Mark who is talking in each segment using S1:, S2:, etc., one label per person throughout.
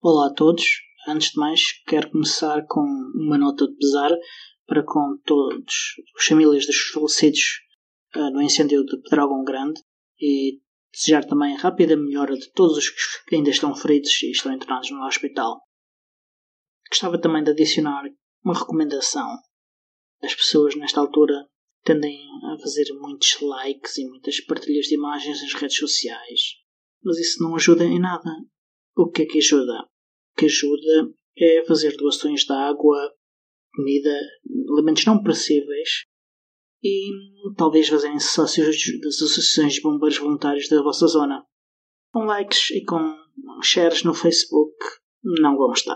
S1: Olá a todos. Antes de mais, quero começar com uma nota de pesar para com todos os famílias dos falecidos no incêndio de Pedrógão Grande e desejar também rápida melhora de todos os que ainda estão feridos e estão internados no hospital. Gostava também de adicionar uma recomendação. As pessoas nesta altura tendem a fazer muitos likes e muitas partilhas de imagens nas redes sociais, mas isso não ajuda em nada. O que é que ajuda? O que ajuda é fazer doações de água, comida, alimentos não perecíveis e talvez fazerem sócios das associações de bombeiros voluntários da vossa zona. Com likes e com shares no Facebook não vão estar.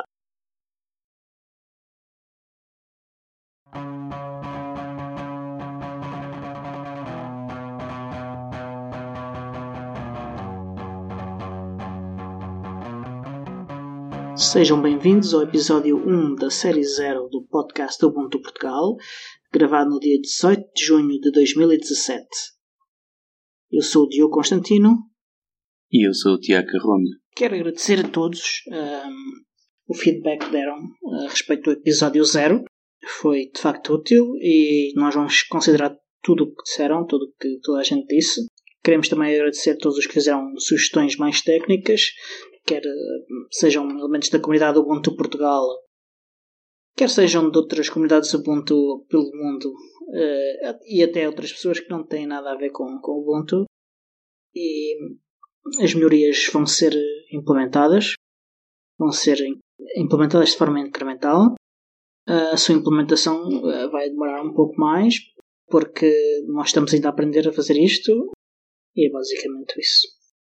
S1: Sejam bem-vindos ao episódio 1 da série 0 do podcast do Ubuntu Portugal, gravado no dia 18 de junho de 2017. Eu sou o Diogo Constantino.
S2: E eu sou o Tiago Carrondo.
S1: Quero agradecer a todos o feedback que deram a respeito do episódio 0. Foi de facto útil e nós vamos considerar tudo o que disseram, tudo o que toda a gente disse. Queremos também agradecer a todos os que fizeram sugestões mais técnicas, quer sejam elementos da comunidade Ubuntu Portugal, quer sejam de outras comunidades Ubuntu pelo mundo, e até outras pessoas que não têm nada a ver com o Ubuntu. E as melhorias vão ser implementadas de forma incremental. A sua implementação vai demorar um pouco mais, porque nós estamos ainda a aprender a fazer isto, e é basicamente isso.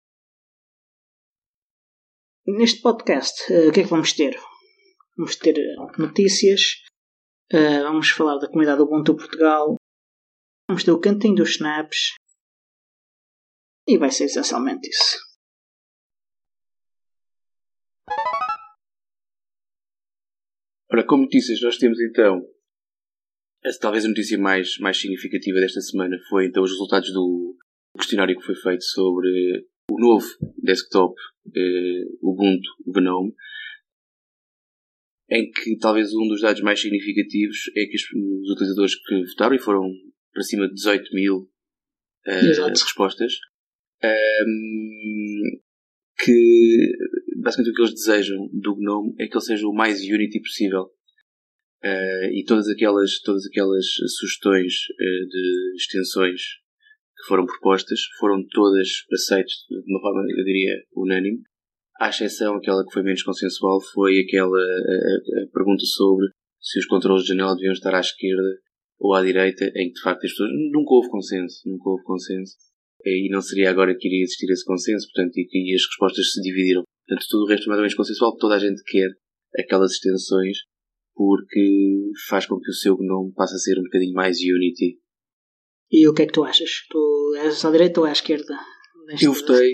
S1: Neste podcast, o que é que vamos ter? Vamos ter notícias, vamos falar da comunidade do Ubuntu Portugal, vamos ter o cantinho dos snaps e vai ser essencialmente isso.
S2: Ora, como notícias, nós temos então, talvez a notícia mais significativa desta semana foi então os resultados do questionário que foi feito sobre o novo desktop Ubuntu GNOME, em que talvez um dos dados mais significativos é que os utilizadores que votaram, e foram para cima de 18 mil respostas, que basicamente o que eles desejam do GNOME é que ele seja o mais Unity possível. E todas aquelas sugestões de extensões que foram propostas foram todas aceitas de uma forma, eu diria, unânime. À exceção, aquela que foi menos consensual foi aquela a pergunta sobre se os controles de janela deviam estar à esquerda ou à direita, em que de facto as pessoas nunca houve consenso e não seria agora que iria existir esse consenso, portanto, e as respostas se dividiram. Portanto, tudo o resto é mais ou menos consensual, toda a gente quer aquelas extensões porque faz com que o seu GNOME passe a ser um bocadinho mais Unity.
S1: E o que é que tu achas? Tu és à direita ou à esquerda?
S2: Eu votei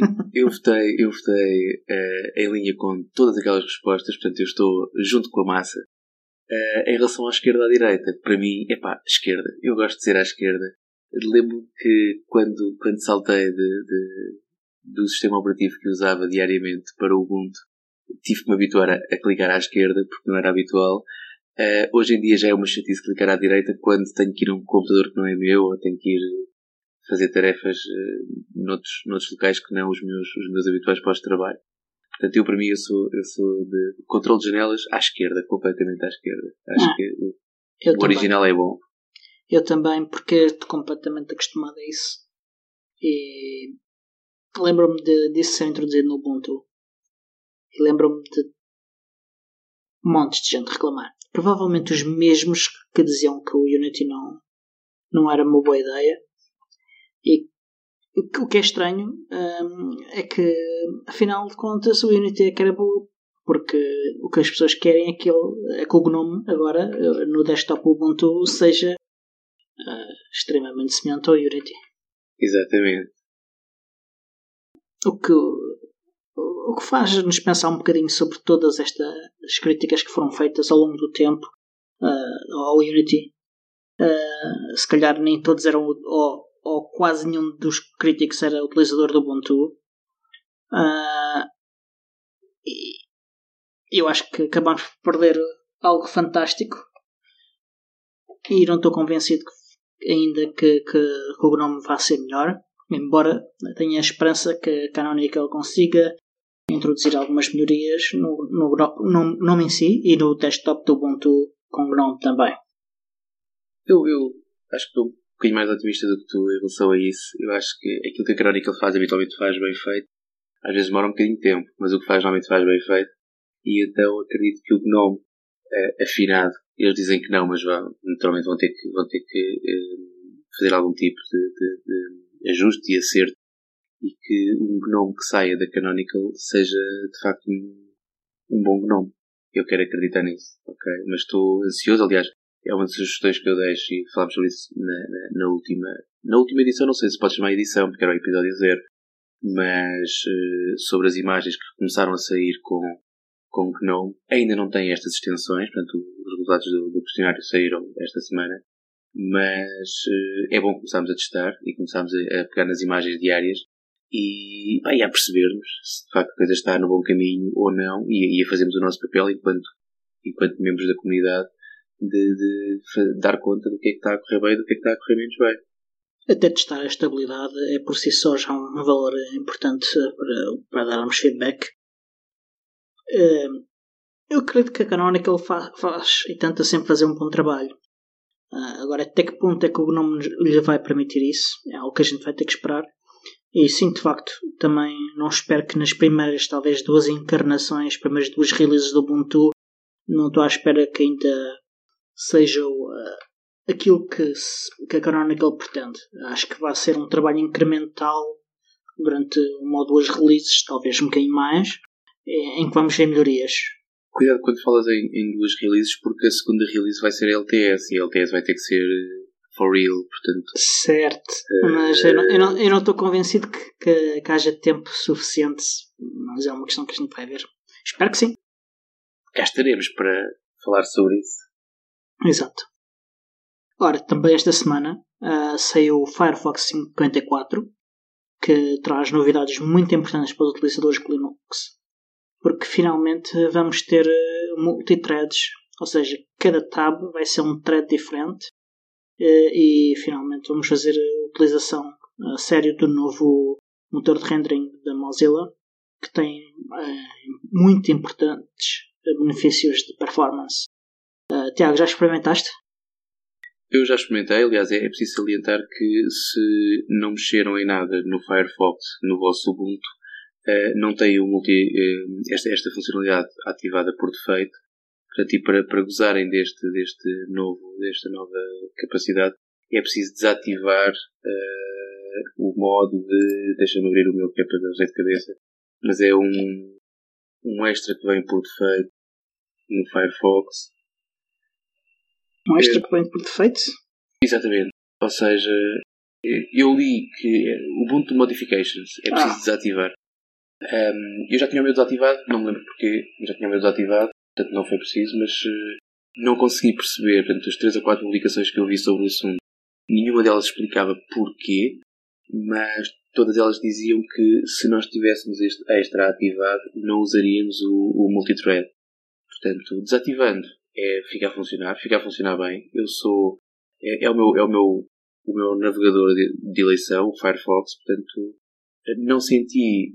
S2: em linha com todas aquelas respostas, portanto eu estou junto com a massa. Em relação à esquerda ou à direita, para mim, esquerda. Eu gosto de ser à esquerda. Lembro que quando saltei do sistema operativo que usava diariamente para o Ubuntu, tive que me habituar a clicar à esquerda, porque não era habitual. Hoje em dia já é uma chatice clicar à direita quando tenho que ir a um computador que não é meu, ou tenho que ir fazer tarefas noutros locais que não os meus habituais pós-trabalho. Portanto, para mim, eu sou de controle de janelas à esquerda, completamente à esquerda. Acho que o original é bom.
S1: Eu também, porque estou completamente acostumado a isso. E lembro-me disso ser introduzido no Ubuntu. E lembro-me de montes de gente reclamar. Provavelmente os mesmos que diziam que o Unity não era uma boa ideia. E o que é estranho é que, afinal de contas, o Unity é que era bom, porque o que as pessoas querem é que o GNOME agora, no desktop Ubuntu, seja extremamente semelhante ao Unity.
S2: Exatamente.
S1: O que faz-nos pensar um bocadinho sobre todas estas críticas que foram feitas ao longo do tempo ao Unity. Se calhar nem todos eram, ou quase nenhum dos críticos era utilizador do Ubuntu. eu acho que acabamos por perder algo fantástico e não estou convencido ainda que o GNOME vá ser melhor, embora tenha a esperança que a Canonical consiga introduzir algumas melhorias no GNOME em si e no desktop do Ubuntu com GNOME também.
S2: Eu acho que estou um bocadinho mais otimista do que tu em relação a isso. Eu acho que aquilo que a Canonical faz habitualmente faz bem feito. Às vezes demora um bocadinho de tempo, mas o que faz normalmente faz bem feito. E então acredito que o GNOME afinado, eles dizem que não, mas naturalmente vão ter que fazer algum tipo de ajuste e acerto, e que um GNOME que saia da Canonical seja de facto um bom GNOME. Eu quero acreditar nisso, ok? Mas estou ansioso. Aliás, é uma das sugestões que eu deixo, e falámos sobre isso na última edição. Não sei se pode chamar edição, porque era o episódio 0, mas sobre as imagens que começaram a sair com GNOME. Ainda não tem estas extensões, portanto os resultados do questionário saíram esta semana, mas é bom começarmos a testar e começarmos a pegar nas imagens diárias e a percebermos se de facto a coisa está no bom caminho ou não, e a fazermos o nosso papel enquanto membros da comunidade de dar conta do que é que está a correr bem e do que é que está a correr menos bem.
S1: Até testar a estabilidade é por si só já um valor importante para darmos feedback. Eu acredito que a Canonical faz e tenta sempre fazer um bom trabalho. Agora, até que ponto é que o GNOME lhe vai permitir isso? É algo que a gente vai ter que esperar. E sim, de facto, também não espero que nas primeiras, talvez, 2 encarnações, primeiras 2 releases do Ubuntu, não estou à espera que ainda seja aquilo que a Canonical pretende. Acho que vai ser um trabalho incremental durante 1 ou 2 releases, talvez um bocadinho mais, em que vamos ver melhorias.
S2: Cuidado quando falas em 2 releases, porque a segunda release vai ser a LTS, e a LTS vai ter que ser for real, portanto...
S1: Certo, mas eu não estou convencido que haja tempo suficiente, mas é uma questão que a gente vai ver. Espero que sim.
S2: Cá estaremos para falar sobre isso.
S1: Exato. Ora, também esta semana saiu o Firefox 54, que traz novidades muito importantes para os utilizadores de Linux, porque finalmente vamos ter multithreads, ou seja, cada tab vai ser um thread diferente, e finalmente vamos fazer a utilização a sério do novo motor de rendering da Mozilla, que tem muito importantes benefícios de performance. Tiago, já experimentaste?
S2: Eu já experimentei. Aliás, é preciso salientar que se não mexeram em nada no Firefox, no vosso Ubuntu, não tem esta funcionalidade ativada por defeito. Portanto, e para gozarem desta nova capacidade, é preciso desativar o modo de... Deixa-me abrir o meu, que é para ver o jeito de cabeça. Mas é um extra que vem por defeito no Firefox.
S1: Um extra que vem por defeito?
S2: Exatamente. Ou seja, eu li que o Ubuntu Modifications é preciso desativar. Eu já tinha o meu desativado, não me lembro porquê, mas já tinha o meu desativado, portanto não foi preciso, mas não consegui perceber. Portanto, as 3 ou 4 publicações que eu vi sobre o assunto, nenhuma delas explicava porquê, mas todas elas diziam que se nós tivéssemos este extra ativado, não usaríamos o multithread. Portanto, desativando fica a funcionar bem. É o meu navegador de eleição, o Firefox, portanto não senti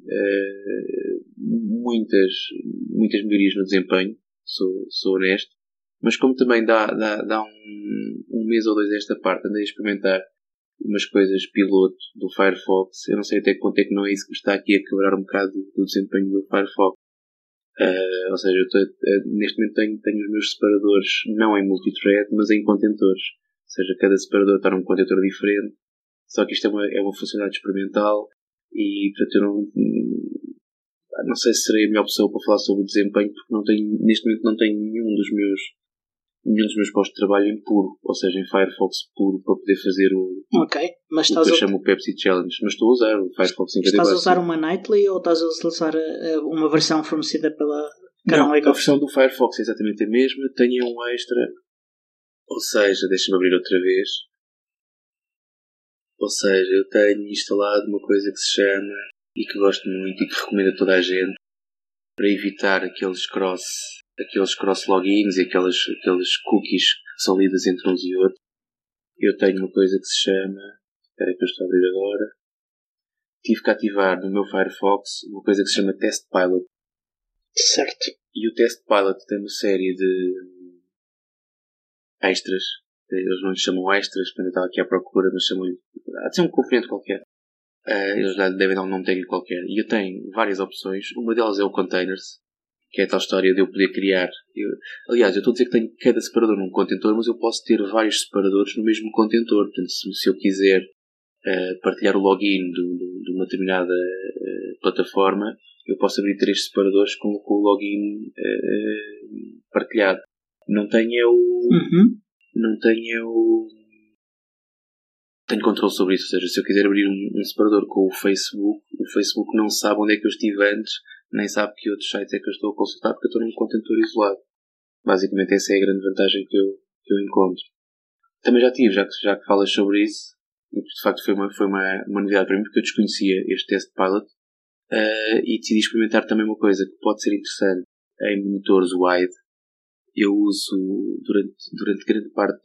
S2: muitas melhorias no desempenho, sou honesto, mas como também dá um mês ou 2 esta parte, andei a experimentar umas coisas piloto do Firefox. Eu não sei até que ponto é que não é isso que me está aqui a quebrar um bocado do desempenho do Firefox. Ou seja, neste momento tenho os meus separadores não em multithread, mas em contentores. Ou seja, cada separador está num contentor diferente. Só que isto é uma funcionalidade experimental e, portanto, eu não sei se serei a melhor pessoa para falar sobre o desempenho, porque neste momento não tenho nenhum dos meus postos de trabalho em puro, ou seja, em Firefox puro, para poder fazer
S1: mas
S2: o que eu chamo o Pepsi Challenge. Mas estou a usar o Firefox 54.
S1: Estás a usar uma Nightly ou estás a utilizar uma versão fornecida pela Canonical?
S2: Não, a versão do Firefox é exatamente a mesma, tenho um extra, ou seja, deixa-me abrir outra vez. Ou seja, eu tenho instalado uma coisa que se chama, e que gosto muito e que recomendo a toda a gente, para evitar aqueles cross logins e aqueles cookies que são lidas entre uns e outros. Eu tenho uma coisa que se chama, espera que eu estou a abrir agora, tive que ativar no meu Firefox uma coisa que se chama Test Pilot.
S1: Certo.
S2: E o Test Pilot tem uma série de extras. Eles não lhe chamam extras, quando eu estava aqui à procura, mas chamam-lhe... Há de ser um componente qualquer. Eles devem dar um nome técnico qualquer. E eu tenho várias opções. Uma delas é o Containers, que é a tal história de eu poder criar... Aliás, eu estou a dizer que tenho cada separador num contentor, mas eu posso ter vários separadores no mesmo contentor. Portanto, se eu quiser partilhar o login de uma determinada plataforma, eu posso abrir 3 separadores com o login partilhado. Não tenho tenho controle sobre isso. Ou seja, se eu quiser abrir um separador com o Facebook não sabe onde é que eu estive antes, nem sabe que outros sites é que eu estou a consultar, porque eu estou num contentor isolado. Basicamente essa é a grande vantagem que eu encontro. Também já tive, já que falas sobre isso, e de facto foi uma novidade para mim, porque eu desconhecia este Test Pilot, e decidi experimentar também uma coisa que pode ser interessante em monitores wide. Eu uso durante grande parte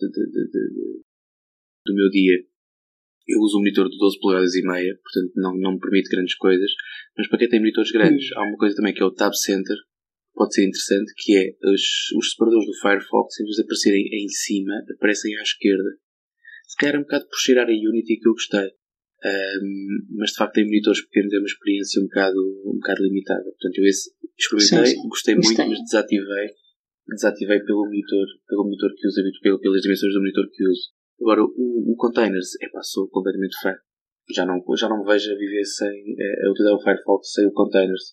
S2: do meu dia, eu uso um monitor de 12 polegadas e meia, portanto não me permite grandes coisas, mas para quem tem monitores grandes, há uma coisa também que é o Tab Center, que pode ser interessante, que é os separadores do Firefox, em vez de aparecerem em cima, aparecem à esquerda. Se calhar é um bocado por cheirar a Unity que eu gostei. Mas de facto tem monitores pequenos, é uma experiência um bocado limitada. Portanto, eu experimentei,
S1: sim.
S2: Gostei muito, mas desativei pelo monitor que uso, pelas dimensões do monitor que uso. Agora, o Containers, sou completamente fã. Já não me vejo a viver sem a utilizar o Firefox sem o Containers.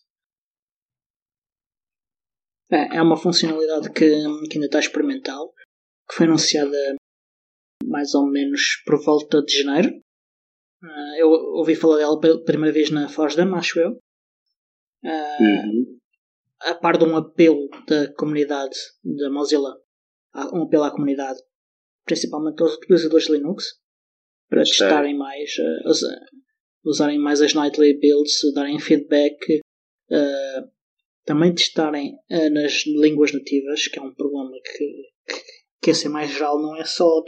S1: É uma funcionalidade que ainda está experimental, que foi anunciada mais ou menos por volta de janeiro. Eu ouvi falar dela pela primeira vez na FOSDEM, acho eu. A par de um apelo da comunidade da Mozilla, um apelo à comunidade, principalmente aos utilizadores de Linux, para testarem mais, usarem mais as nightly builds, darem feedback, também testarem nas línguas nativas, que é um problema que esse é mais geral, não é só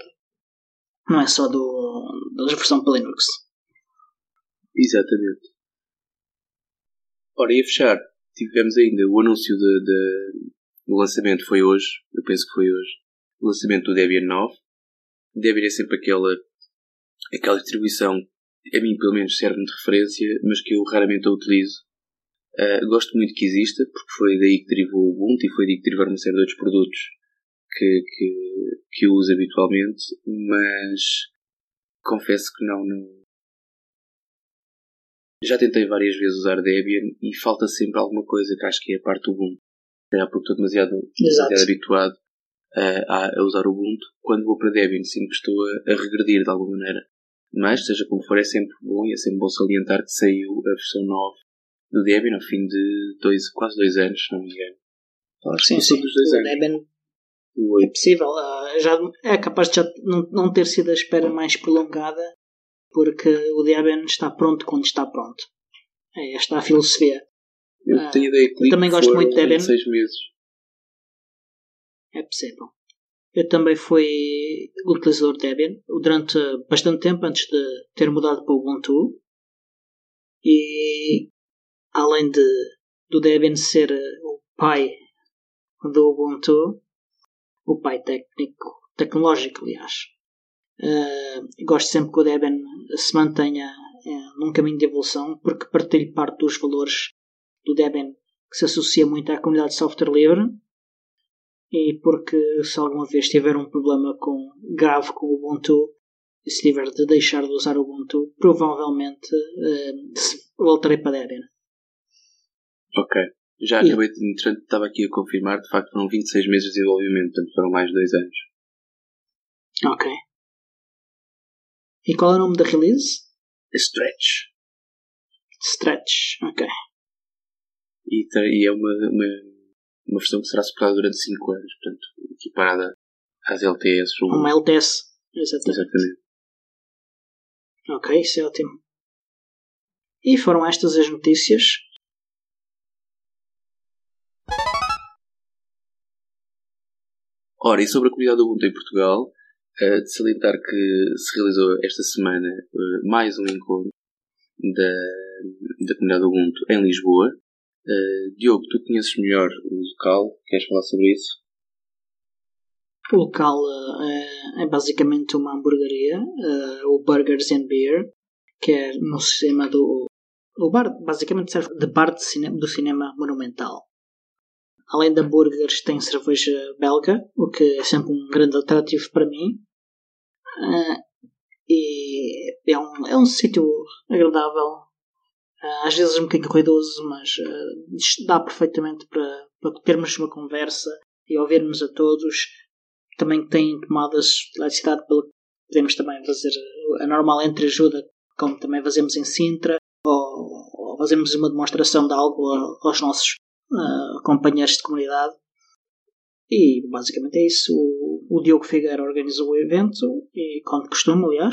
S1: da versão para Linux.
S2: Exatamente. Ora, e a fechar, tivemos ainda o anúncio do lançamento, foi hoje, eu penso que foi hoje, o lançamento do Debian 9. Debian é sempre aquela distribuição, a mim pelo menos serve-me de referência, mas que eu raramente a utilizo. Gosto muito que exista, porque foi daí que derivou o Ubuntu e foi daí que derivaram uma série de outros produtos que eu uso habitualmente, mas confesso que não. Já tentei várias vezes usar Debian e falta sempre alguma coisa que acho que é a parte do Ubuntu. Porque estou demasiado habituado a usar o Ubuntu. Quando vou para Debian sinto que estou a regredir de alguma maneira. Mas, seja como for, é sempre bom e é sempre bom salientar que saiu a versão 9 do Debian ao fim de quase 2 anos, se não me engano.
S1: Sim. O Debian é possível. Já é capaz de já não ter sido a espera mais prolongada, porque o Debian está pronto quando está pronto. É esta a filosofia.
S2: Eu tenho ideia que
S1: também gosto muito de Debian.
S2: 6 meses.
S1: É possível. Eu também fui utilizador de Debian durante bastante tempo antes de ter mudado para o Ubuntu. E além do Debian ser o pai do Ubuntu, o pai tecnológico, aliás, gosto sempre que o Debian se mantenha num caminho de evolução, porque partilho parte dos valores do Debian que se associa muito à comunidade de software livre, e porque se alguma vez tiver um problema grave com o Ubuntu, e se tiver de deixar de usar o Ubuntu, provavelmente voltarei para Debian.
S2: Ok. Já acabei entretanto, estava aqui a confirmar, de facto foram 26 meses de desenvolvimento, portanto foram mais de 2 anos.
S1: Ok. E qual é o nome da release?
S2: Stretch,
S1: ok.
S2: E é uma versão que será suportada durante 5 anos, portanto, equiparada às LTS.
S1: Uma LTS, exatamente. Ok, isso é ótimo. E foram estas as notícias.
S2: Ora, e sobre a comunidade Ubuntu em Portugal, de salientar que se realizou esta semana mais um encontro da comunidade Ubuntu em Lisboa. Diogo, tu conheces melhor o local, queres falar sobre isso?
S1: O local é basicamente uma hamburgueria, o Burgers and Beer, que é no sistema do... O bar basicamente serve de bar do cinema Monumental. Além de hambúrgueres, tem cerveja belga, o que é sempre um grande atrativo para mim. E é um sítio agradável, às vezes um bocadinho ruidoso, mas dá perfeitamente para termos uma conversa e ouvirmos a todos. Também tem tomadas de eletricidade, podemos também fazer a normal entreajuda, como também fazemos em Sintra, ou fazemos uma demonstração de algo aos nossos companheiros de comunidade. E basicamente é isso. O Diogo Figueira organizou o evento, e como de costume, aliás,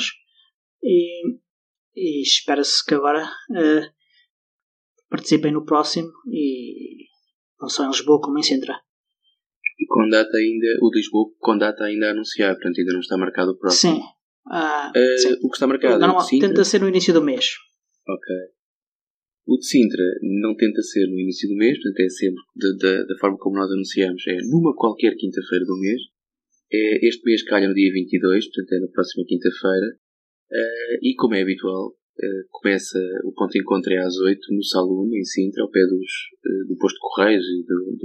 S1: e espera-se que agora participem no próximo, e não só em Lisboa como em Sintra.
S2: E com data ainda, o de Lisboa com data ainda a anunciar, portanto ainda não está marcado o próximo.
S1: Sim.
S2: Sim. O que está marcado é o de Sintra.
S1: Tenta ser no início do mês.
S2: Ok. O de Sintra não tenta ser no início do mês, portanto é sempre da forma como nós anunciamos, é numa qualquer quinta-feira do mês. Este mês calha no dia 22, portanto é na próxima quinta-feira. E como é habitual, começa o ponto de encontro é às 8 no Saloon, em Sintra, ao pé do posto de Correios e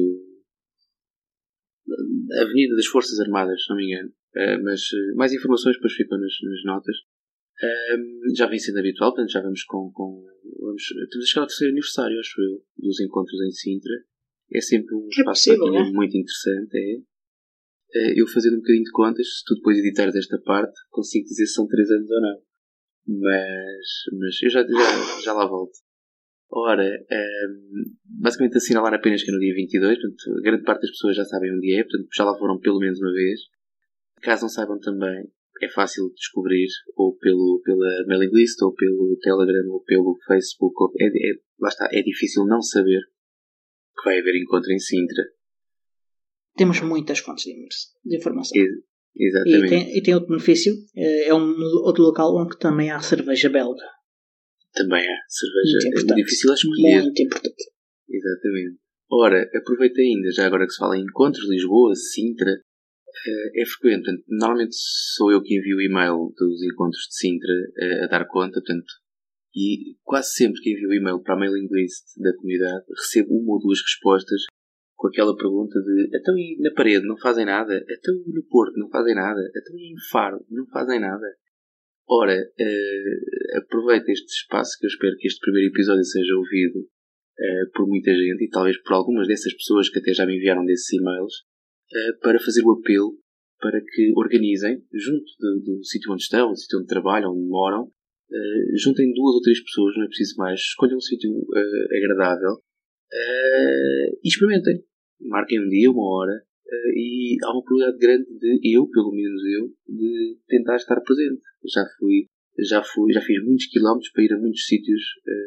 S2: da Avenida das Forças Armadas, se não me engano. Mas mais informações depois ficam nas notas. Já vem sendo habitual, portanto já vamos estamos a chegar ao terceiro aniversário, acho eu, dos encontros em Sintra. É sempre um espaço muito interessante. Eu fazendo um bocadinho de contas, se tu depois editares esta parte, consigo dizer se são 3 anos ou não. Mas eu já lá volto. Ora, basicamente assinalar apenas que é no dia 22, portanto, a grande parte das pessoas já sabem onde é, portanto, já lá foram pelo menos uma vez. Caso não saibam também, é fácil de descobrir, ou pela mailing list, ou pelo Telegram, ou pelo Facebook. Lá está, é difícil não saber que vai haver encontro em Sintra.
S1: Temos muitas fontes de informação.
S2: Exatamente.
S1: E tem outro benefício, é outro local onde também há cerveja belga.
S2: Também há cerveja. É difícil a escolher.
S1: Muito importante.
S2: Exatamente. Ora, aproveita ainda, já agora que se fala em encontros, Lisboa, Sintra, é frequente. Portanto, normalmente sou eu que envio o e-mail dos encontros de Sintra a dar conta, portanto, e quase sempre que envio o e-mail para a mailing list da comunidade, recebo uma ou duas respostas com aquela pergunta de então e na Parede não fazem nada? Então e no Porto não fazem nada? Então e em Faro não fazem nada? Ora, aproveita este espaço, que eu espero que este primeiro episódio seja ouvido por muita gente, e talvez por algumas dessas pessoas que até já me enviaram desses e-mails, para fazer o apelo para que organizem, junto do sítio onde estão, do sítio onde trabalham, onde moram, juntem 2 ou 3 pessoas, não é preciso mais, escolham um sítio agradável e experimentem. Marquem um dia, uma hora, e há uma probabilidade grande de pelo menos eu, de tentar estar presente. Já fiz muitos quilómetros para ir a muitos sítios,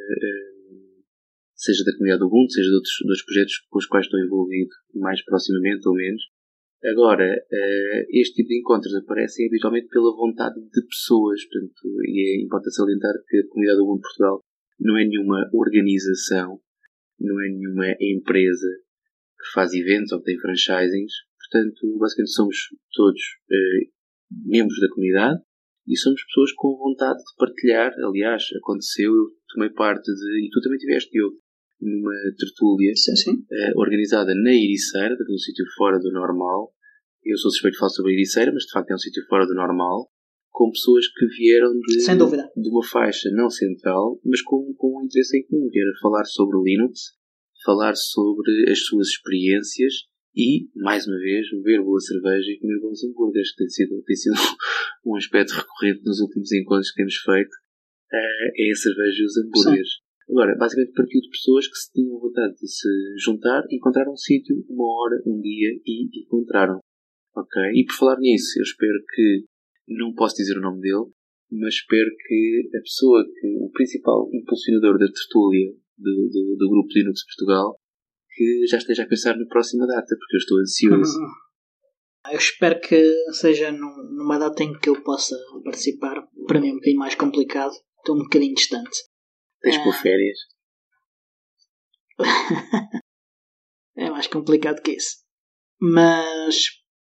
S2: seja da comunidade do Ubuntu, seja de outros projetos com os quais estou envolvido, mais proximamente ou menos. Agora, este tipo de encontros aparecem habitualmente pela vontade de pessoas, portanto, e é importante salientar que a comunidade do Ubuntu Portugal não é nenhuma organização, não é nenhuma empresa que faz eventos ou que tem franchisings. Portanto, basicamente somos todos membros da comunidade e somos pessoas com vontade de partilhar. Aliás, aconteceu, eu tomei parte e tu também tiveste, Diogo, numa tertúlia organizada na Ericeira, num sítio fora do normal. Eu sou suspeito de falar sobre a Ericeira, mas de facto é um sítio fora do normal, com pessoas que vieram de uma faixa não central, mas com um interesse em comum, que era falar sobre Linux, falar sobre as suas experiências e, mais uma vez, beber boa cerveja e comer bons hambúrgueres, que tem sido um aspecto recorrente nos últimos encontros que temos feito, é a cerveja e os hambúrgueres. Sim. Agora, basicamente partiu de pessoas que se tinham vontade de se juntar, encontraram um sítio, uma hora, um dia e encontraram. Ok? E por falar nisso, eu espero que, não posso dizer o nome dele, mas espero que a pessoa, o principal impulsionador da tertúlia do grupo Linux Portugal, que já esteja a pensar na próxima data, porque eu estou ansioso.
S1: Eu espero que seja numa data em que eu possa participar. Para mim é um bocadinho mais complicado. Estou um bocadinho distante.
S2: Tens por férias?
S1: É mais complicado que isso. Mas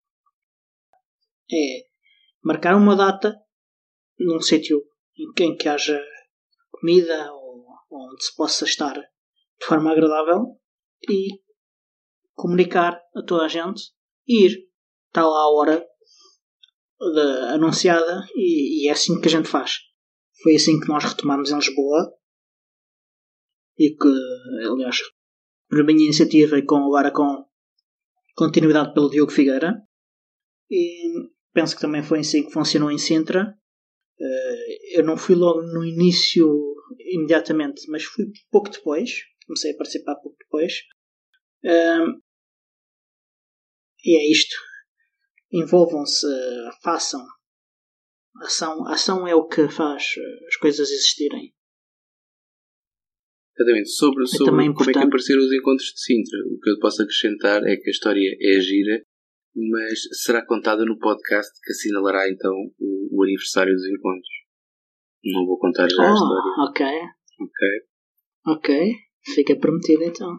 S1: é marcar uma data num sítio em que haja comida ou onde se possa estar de forma agradável e comunicar a toda a gente e ir. Está lá a hora anunciada e é assim que a gente faz. Foi assim que nós retomamos em Lisboa e que, aliás, por minha iniciativa e agora com continuidade pelo Diogo Figueira, e penso que também foi assim que funcionou em Sintra. Eu não fui logo no início imediatamente, mas fui pouco depois, comecei a participar pouco depois, e é isto. Envolvam-se, façam. A ação é o que faz as coisas existirem.
S2: Exatamente. Sobre como é que apareceram os encontros de Sintra, o que eu posso acrescentar é que a história é gira, mas será contada no podcast que assinalará então o aniversário dos encontros. Não vou contar já a história.
S1: Ok. Fica prometido então.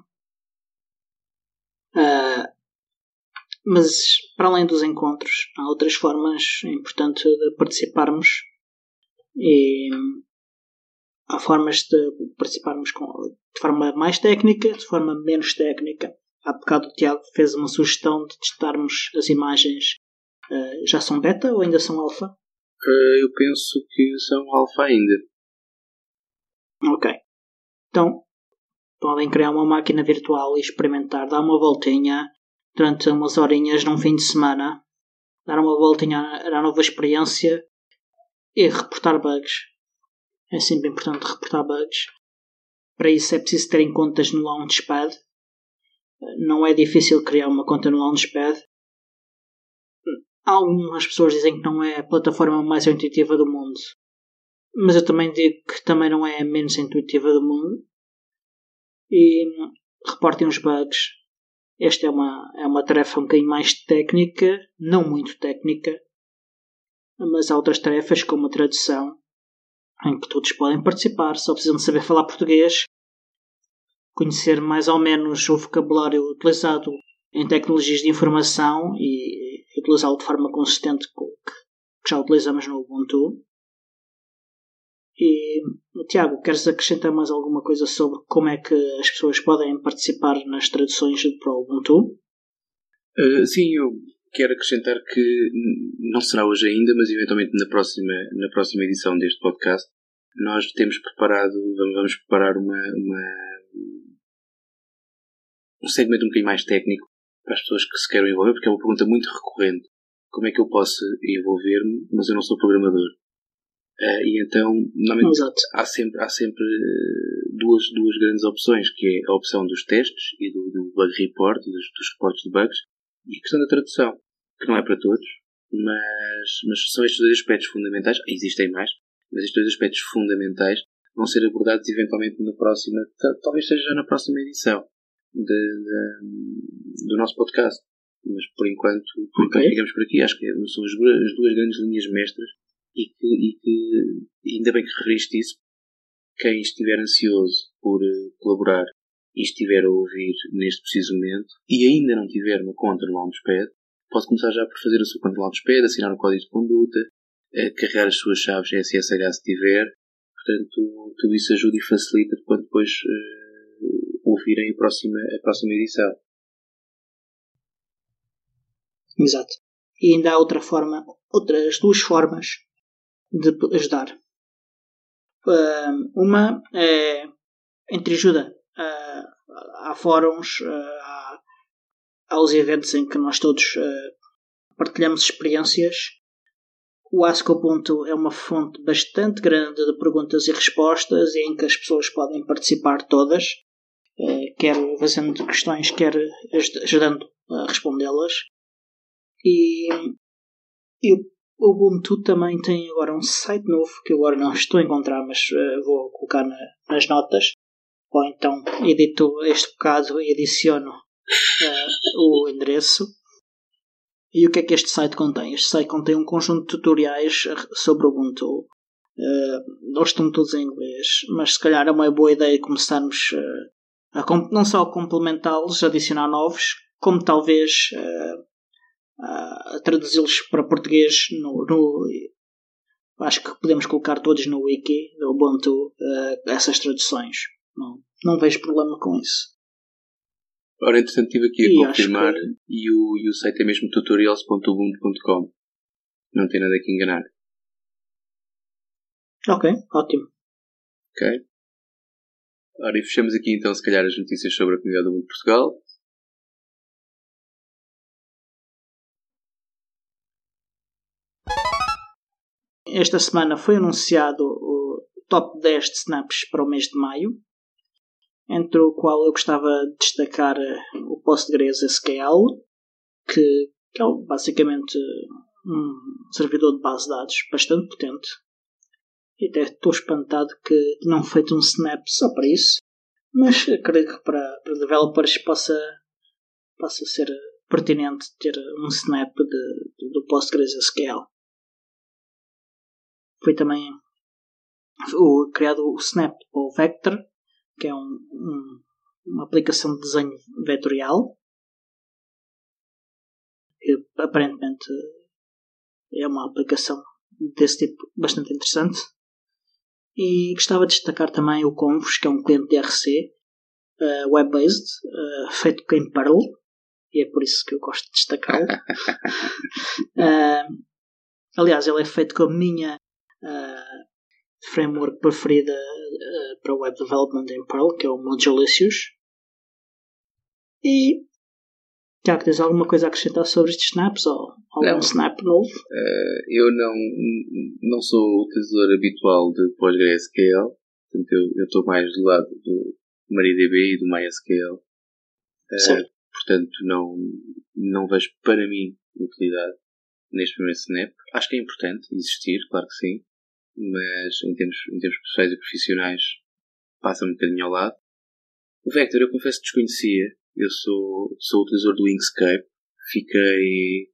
S1: Mas para além dos encontros, há outras formas importantes de participarmos e há formas de participarmos de forma mais técnica, de forma menos técnica. Há bocado o Tiago fez uma sugestão de testarmos as imagens. Já são beta ou ainda são alfa?
S2: Eu penso que são alfa ainda.
S1: Ok. Então, podem criar uma máquina virtual e experimentar, dar uma voltinha durante umas horinhas num fim de semana, dar uma voltinha à nova experiência e reportar bugs. É sempre importante reportar bugs. Para isso é preciso ter em contas no Launchpad. Não é difícil criar uma conta no Launchpad. Algumas pessoas dizem que não é a plataforma mais intuitiva do mundo, mas eu também digo que também não é a menos intuitiva do mundo. E reportem os bugs. Esta é uma tarefa um bocadinho mais técnica, não muito técnica, mas há outras tarefas como a tradução, em que todos podem participar, só precisam de saber falar português, conhecer mais ou menos o vocabulário utilizado em tecnologias de informação e utilizá-lo de forma consistente com o que já utilizamos no Ubuntu. E, Tiago, queres acrescentar mais alguma coisa sobre como é que as pessoas podem participar nas traduções para o Ubuntu?
S2: Sim, eu quero acrescentar que não será hoje ainda, mas eventualmente na próxima edição deste podcast nós vamos preparar um segmento um bocadinho mais técnico para as pessoas que se queiram envolver, porque é uma pergunta muito recorrente. Como é que eu posso envolver-me, mas eu não sou programador? E então, normalmente, há sempre duas grandes opções, que é a opção dos testes e do bug report, dos reportes de bugs, e a questão da tradução, que não é para todos, mas são estes dois aspectos fundamentais. Existem mais, mas estes dois aspectos fundamentais vão ser abordados eventualmente na próxima, talvez seja já na próxima edição do nosso podcast. Mas por enquanto ficamos por aqui. Acho que são as duas grandes linhas mestras e que ainda bem que referiste isso. Quem estiver ansioso por colaborar e estiver a ouvir neste preciso momento e ainda não tiver uma conta no Launchpad, pode começar já por fazer a sua conta no Launchpad, assinar o código de conduta, carregar as suas chaves SSH se tiver. Portanto, tudo isso ajuda e facilita quando depois ouvirem a próxima edição.
S1: Exato. E ainda há outras duas formas de ajudar. Uma é entre ajuda. Há fóruns, há os eventos em que nós todos partilhamos experiências. O Ask.Ubuntu é uma fonte bastante grande de perguntas e respostas em que as pessoas podem participar todas, quer fazendo questões, quer ajudando a respondê-las. E o Ubuntu também tem agora um site novo que agora não estou a encontrar, mas vou colocar nas notas, ou então edito este bocado e adiciono o endereço, E o que é que este site contém? Este site contém um conjunto de tutoriais sobre o Ubuntu. Eles estão todos em inglês, mas se calhar é uma boa ideia começarmos não só a complementá-los, a adicionar novos, como talvez a traduzi-los para português. Acho que podemos colocar todos no wiki do Ubuntu essas traduções. Não vejo problema com isso.
S2: Ora, entretanto, estive aqui a confirmar e o site é mesmo tutorials.ubuntu.com. Não tem nada que enganar.
S1: Ok, ótimo.
S2: Ok. Ora, e fechamos aqui então, se calhar, as notícias sobre a comunidade do Ubuntu Portugal.
S1: Esta semana foi anunciado o top 10 de snaps para o mês de maio, entre o qual eu gostava de destacar o PostgreSQL, que é basicamente um servidor de base de dados bastante potente. E até estou espantado que não feito um snap só para isso, mas acredito que para developers possa ser pertinente ter um snap do PostgreSQL. Foi também criado o Snap ou Vector, que é uma aplicação de desenho vetorial, que aparentemente é uma aplicação desse tipo bastante interessante. E gostava de destacar também o Convos, que é um cliente DRC web-based, feito em Perl, e é por isso que eu gosto de destacá-lo. Aliás, ele é feito com a minha framework preferida para web development em Perl, que é o Modulicious. E Tiago, tens alguma coisa a acrescentar sobre estes snaps ou algum snap novo?
S2: Eu não sou utilizador habitual de PostgreSQL, portanto eu estou mais do lado do MariaDB e do MySQL. Portanto não vejo para mim utilidade neste primeiro snap. Acho que é importante existir, claro que sim, mas em termos pessoais e profissionais passa um bocadinho ao lado. O Vector eu confesso que desconhecia. Eu sou utilizador do Inkscape. Fiquei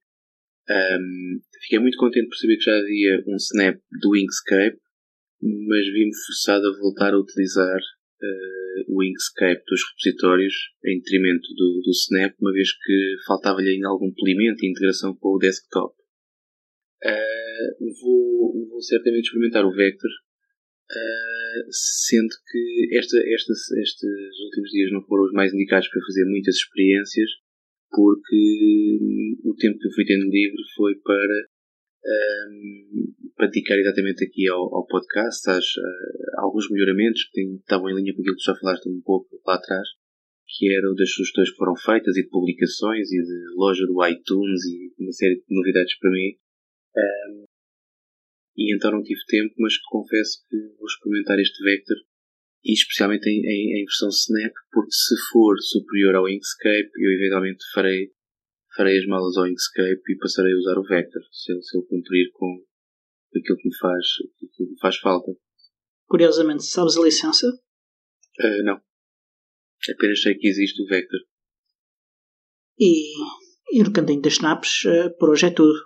S2: muito contente por saber que já havia um snap do Inkscape, mas vi-me forçado a voltar a utilizar o Inkscape dos repositórios em detrimento do snap, uma vez que faltava-lhe ainda algum polimento e integração com o desktop. Vou certamente experimentar o Vector, sendo que estes últimos dias não foram os mais indicados para fazer muitas experiências, porque o tempo que eu fui tendo livre foi para dedicar exatamente aqui ao podcast, a alguns melhoramentos que estavam em linha com aquilo que tu já falaste um pouco lá atrás, que eram das sugestões que foram feitas e de publicações e de loja do iTunes e uma série de novidades para mim. E então não tive tempo, mas confesso que vou experimentar este Vector, e especialmente em versão Snap, porque se for superior ao Inkscape, eu eventualmente farei as malas ao Inkscape e passarei a usar o Vector, se ele cumprir com aquilo que me faz falta.
S1: Curiosamente, sabes a licença?
S2: Não. Apenas sei que existe o Vector.
S1: E no cantinho das snaps, por hoje é tudo.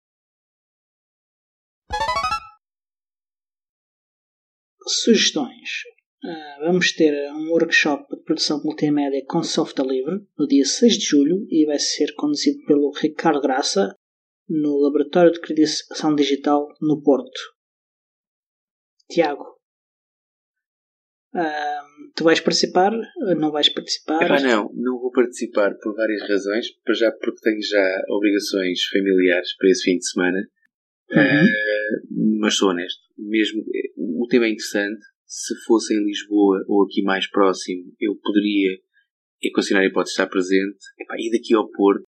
S1: Sugestões. Vamos ter um workshop de produção multimédia com software livre no dia 6 de julho e vai ser conduzido pelo Ricardo Graça no Laboratório de Criação Digital no Porto. Tiago, tu vais participar? Não vais participar?
S2: Não vou participar por várias razões. Para já porque tenho já obrigações familiares para esse fim de semana. Mas sou honesto, mesmo o tema é interessante. Se fosse em Lisboa ou aqui mais próximo, eu poderia considerar a hipótese de estar presente. E daqui ao Porto,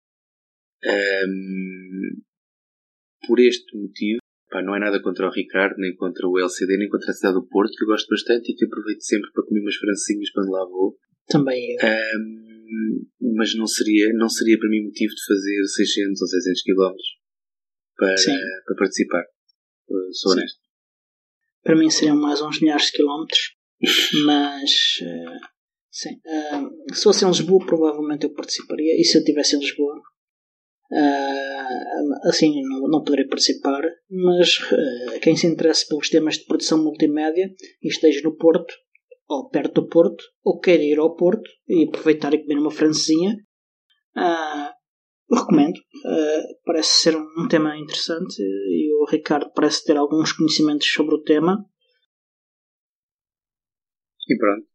S2: por este motivo, não é nada contra o Ricardo, nem contra o LCD, nem contra a cidade do Porto, que eu gosto bastante e que aproveito sempre para comer umas francesinhas quando lá vou.
S1: Também eu.
S2: Mas não seria para mim motivo de fazer 600 ou 600 km para participar. Sou honesto.
S1: Para mim seriam mais uns milhares de quilómetros, mas sim. Se fosse em Lisboa, provavelmente eu participaria. E se eu estivesse em Lisboa, assim não poderei participar, mas quem se interesse pelos temas de produção multimédia e esteja no Porto, ou perto do Porto, ou queira ir ao Porto e aproveitar e comer uma francesinha, eu recomendo. Parece ser um tema interessante e o Ricardo parece ter alguns conhecimentos sobre o tema.
S2: E pronto.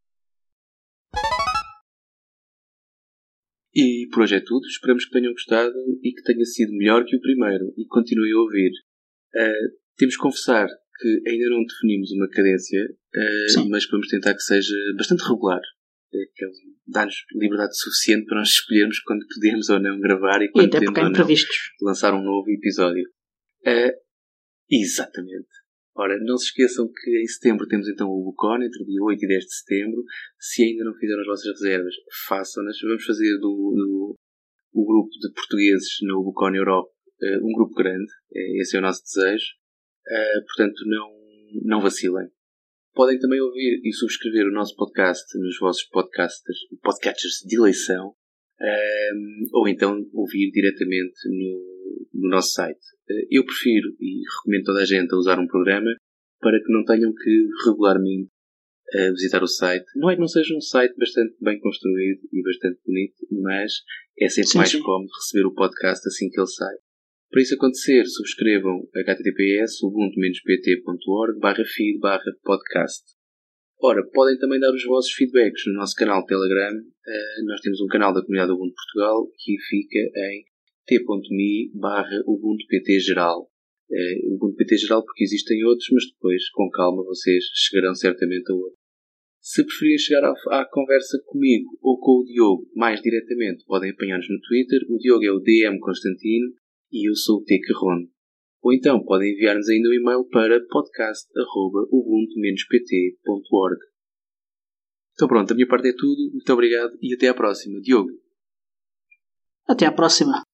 S2: E por hoje é tudo. Esperamos que tenham gostado e que tenha sido melhor que o primeiro e que continuem a ouvir. Temos que confessar que ainda não definimos uma cadência, mas vamos tentar que seja bastante regular. Que dá-nos liberdade suficiente para nós escolhermos quando podemos ou não gravar e quando podemos ou não lançar um novo episódio. Exatamente. Ora, não se esqueçam que em setembro temos então o Bucon, entre dia 8 e 10 de setembro. Se ainda não fizeram as vossas reservas, façam-nas. Vamos fazer do grupo de portugueses no Bucon Europe um grupo grande. Esse é o nosso desejo. Portanto, não vacilem. Podem também ouvir e subscrever o nosso podcast nos vossos podcatchers de eleição, ou então ouvir diretamente no nosso site. Eu prefiro e recomendo toda a gente a usar um programa para que não tenham que regularmente visitar o site. Não é que não seja um site bastante bem construído e bastante bonito, mas é sempre mais cómodo receber o podcast assim que ele sai. Para isso acontecer, subscrevam https ubuntu-pt.org/feed/podcast. Ora, podem também dar os vossos feedbacks no nosso canal Telegram. Nós temos um canal da comunidade Ubuntu Portugal que fica em t.me/ubuntu-pt-geral. Ubuntu-pt-geral porque existem outros, mas depois, com calma, vocês chegarão certamente a outro. Se preferirem chegar à conversa comigo ou com o Diogo mais diretamente, podem apanhar-nos no Twitter. O Diogo é o DM Constantino e eu sou o T. Carrono. Ou então podem enviar-nos ainda um e-mail para podcast@ubuntu-pt.org. Então pronto, da minha parte é tudo. Muito obrigado e até à próxima. Diogo.
S1: Até à próxima.